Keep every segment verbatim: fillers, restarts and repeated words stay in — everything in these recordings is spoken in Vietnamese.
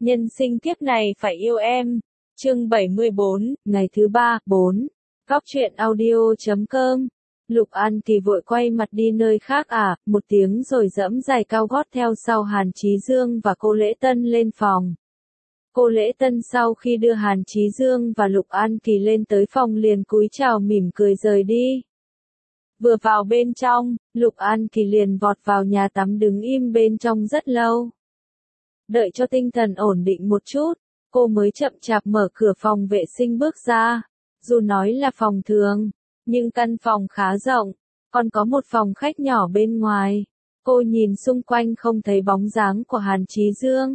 Nhân sinh kiếp này phải yêu em. Chương bảy mươi bốn, ngày thứ ba, bốn. Góc truyện audio chấm com. Lục An Kỳ vội quay mặt đi nơi khác à, một tiếng rồi dẫm giày cao gót theo sau Hàn Chí Dương và cô Lễ Tân lên phòng. Cô Lễ Tân sau khi đưa Hàn Chí Dương và Lục An Kỳ lên tới phòng liền cúi chào mỉm cười rời đi. Vừa vào bên trong, Lục An Kỳ liền vọt vào nhà tắm đứng im bên trong rất lâu. Đợi cho tinh thần ổn định một chút, cô mới chậm chạp mở cửa phòng vệ sinh bước ra. Dù nói là phòng thường, nhưng căn phòng khá rộng, còn có một phòng khách nhỏ bên ngoài. Cô nhìn xung quanh không thấy bóng dáng của Hàn Chí Dương.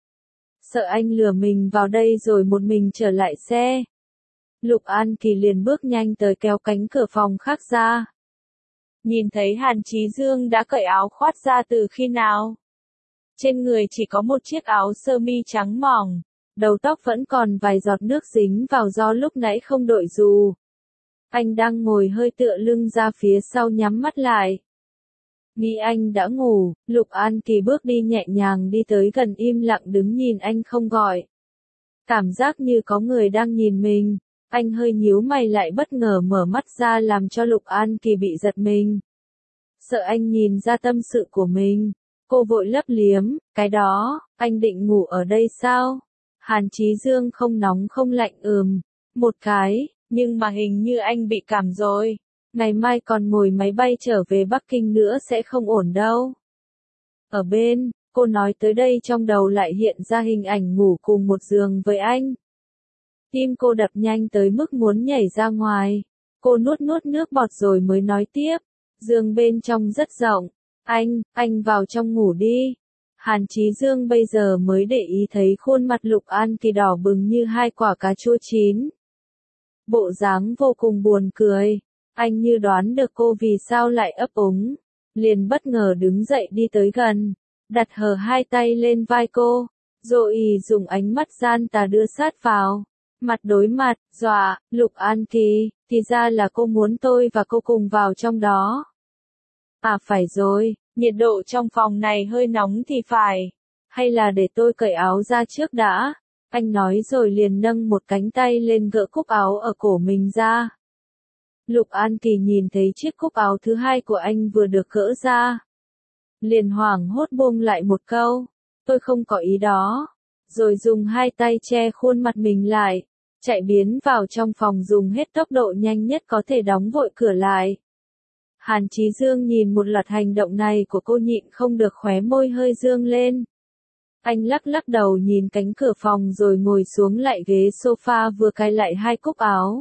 Sợ anh lừa mình vào đây rồi một mình trở lại xe. Lục An Kỳ liền bước nhanh tới kéo cánh cửa phòng khác ra. Nhìn thấy Hàn Chí Dương đã cởi áo khoác ra từ khi nào? Trên người chỉ có một chiếc áo sơ mi trắng mỏng, đầu tóc vẫn còn vài giọt nước dính vào do lúc nãy không đội dù. Anh đang ngồi hơi tựa lưng ra phía sau nhắm mắt lại. Nghĩ anh đã ngủ, Lục An Kỳ bước đi nhẹ nhàng đi tới gần im lặng đứng nhìn anh không gọi. Cảm giác như có người đang nhìn mình, anh hơi nhíu mày lại bất ngờ mở mắt ra làm cho Lục An Kỳ bị giật mình. Sợ anh nhìn ra tâm sự của mình, cô vội lấp liếm, cái đó, anh định ngủ ở đây sao? Hàn Chí Dương không nóng không lạnh ừm, một cái, nhưng mà hình như anh bị cảm rồi. Ngày mai còn ngồi máy bay trở về Bắc Kinh nữa sẽ không ổn đâu. Ở bên, cô nói tới đây trong đầu lại hiện ra hình ảnh ngủ cùng một giường với anh. Tim cô đập nhanh tới mức muốn nhảy ra ngoài. Cô nuốt nuốt nước bọt rồi mới nói tiếp. Giường bên trong rất rộng. Anh, anh vào trong ngủ đi. Hàn Chí Dương bây giờ mới để ý thấy khuôn mặt Lục An Kỳ đỏ bừng như hai quả cà chua chín. Bộ dáng vô cùng buồn cười. Anh như đoán được cô vì sao lại ấp úng. Liền bất ngờ đứng dậy đi tới gần. Đặt hờ hai tay lên vai cô. Rồi dùng ánh mắt gian tà đưa sát vào. Mặt đối mặt, dọa, Lục An Kỳ, thì ra là cô muốn tôi và cô cùng vào trong đó. À phải rồi, nhiệt độ trong phòng này hơi nóng thì phải. Hay là để tôi cởi áo ra trước đã. Anh nói rồi liền nâng một cánh tay lên gỡ cúc áo ở cổ mình ra. Lục An Kỳ nhìn thấy chiếc cúc áo thứ hai của anh vừa được gỡ ra. Liền hoảng hốt buông lại một câu. Tôi không có ý đó. Rồi dùng hai tay che khuôn mặt mình lại. Chạy biến vào trong phòng dùng hết tốc độ nhanh nhất có thể đóng vội cửa lại. Hàn Chí Dương nhìn một loạt hành động này của cô nhịn không được khóe môi hơi dương lên. Anh lắc lắc đầu nhìn cánh cửa phòng rồi ngồi xuống lại ghế sofa vừa cài lại hai cúc áo.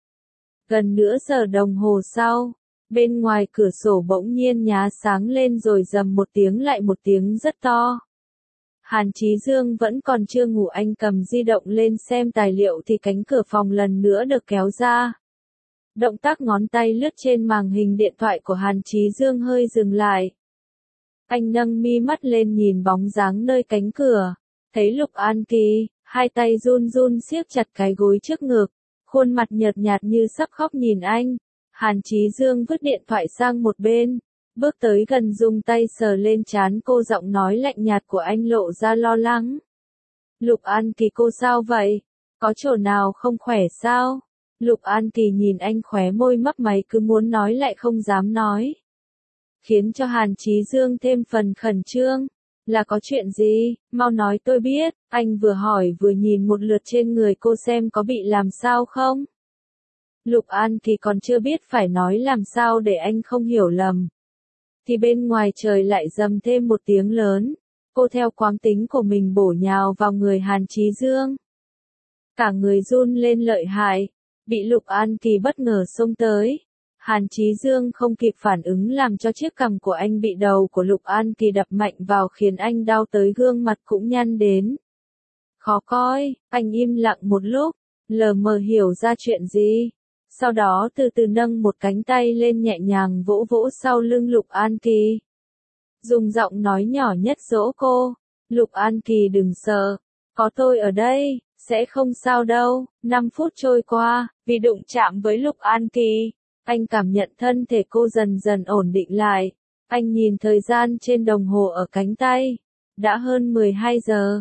Gần nửa giờ đồng hồ sau, bên ngoài cửa sổ bỗng nhiên nhá sáng lên rồi rầm một tiếng lại một tiếng rất to. Hàn Chí Dương vẫn còn chưa ngủ, anh cầm di động lên xem tài liệu thì cánh cửa phòng lần nữa được kéo ra. Động tác ngón tay lướt trên màn hình điện thoại của Hàn Chí Dương hơi dừng lại. Anh nâng mi mắt lên nhìn bóng dáng nơi cánh cửa, thấy Lục An Kỳ, hai tay run run siết chặt cái gối trước ngực, khuôn mặt nhợt nhạt như sắp khóc nhìn anh. Hàn Chí Dương vứt điện thoại sang một bên, bước tới gần dùng tay sờ lên trán cô, giọng nói lạnh nhạt của anh lộ ra lo lắng. Lục An Kỳ, cô sao vậy? Có chỗ nào không khỏe sao? Lục An Kỳ nhìn anh khóe môi mấp máy cứ muốn nói lại không dám nói. Khiến cho Hàn Chí Dương thêm phần khẩn trương. Là có chuyện gì? Mau nói tôi biết. Anh vừa hỏi vừa nhìn một lượt trên người cô xem có bị làm sao không. Lục An Kỳ còn chưa biết phải nói làm sao để anh không hiểu lầm. Thì bên ngoài trời lại rầm thêm một tiếng lớn. Cô theo quán tính của mình bổ nhào vào người Hàn Chí Dương. Cả người run lên lợi hại. Bị Lục An Kỳ bất ngờ xông tới. Hàn Chí Dương không kịp phản ứng làm cho chiếc cằm của anh bị đầu của Lục An Kỳ đập mạnh vào khiến anh đau tới gương mặt cũng nhăn đến. Khó coi, anh im lặng một lúc, lờ mờ hiểu ra chuyện gì. Sau đó từ từ nâng một cánh tay lên nhẹ nhàng vỗ vỗ sau lưng Lục An Kỳ. Dùng giọng nói nhỏ nhất dỗ cô. Lục An Kỳ đừng sợ, có tôi ở đây, sẽ không sao đâu. Năm phút trôi qua, vì đụng chạm với Lục An Kỳ, anh cảm nhận thân thể cô dần dần ổn định lại. Anh nhìn thời gian trên đồng hồ ở cánh tay. Đã hơn mười hai giờ.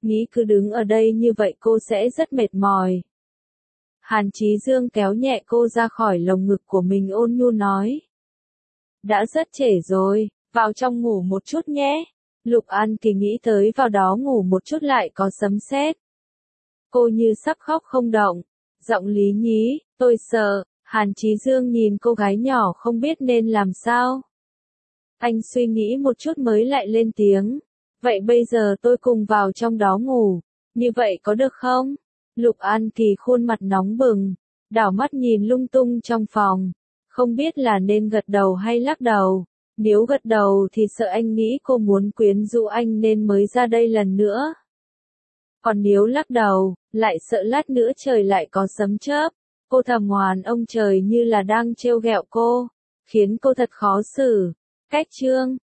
nghĩ cứ đứng ở đây như vậy cô sẽ rất mệt mỏi. Hàn Chí Dương kéo nhẹ cô ra khỏi lồng ngực của mình ôn nhu nói. Đã rất trễ rồi, vào trong ngủ một chút nhé. Lục An Kỳ nghĩ tới vào đó ngủ một chút lại có sấm sét. Cô như sắp khóc không động. Giọng Lý Nhí, tôi sợ. Hàn Chí Dương nhìn cô gái nhỏ không biết nên làm sao. Anh suy nghĩ một chút mới lại lên tiếng. Vậy bây giờ tôi cùng vào trong đó ngủ. Như vậy có được không? Lục An Kỳ khuôn mặt nóng bừng. Đảo mắt nhìn lung tung trong phòng. Không biết là nên gật đầu hay lắc đầu. Nếu gật đầu thì sợ anh nghĩ cô muốn quyến rũ anh nên mới ra đây lần nữa. Còn nếu lắc đầu, lại sợ lát nữa trời lại có sấm chớp. Cô thầm oán ông trời như là đang trêu ghẹo cô, khiến cô thật khó xử. Cách chương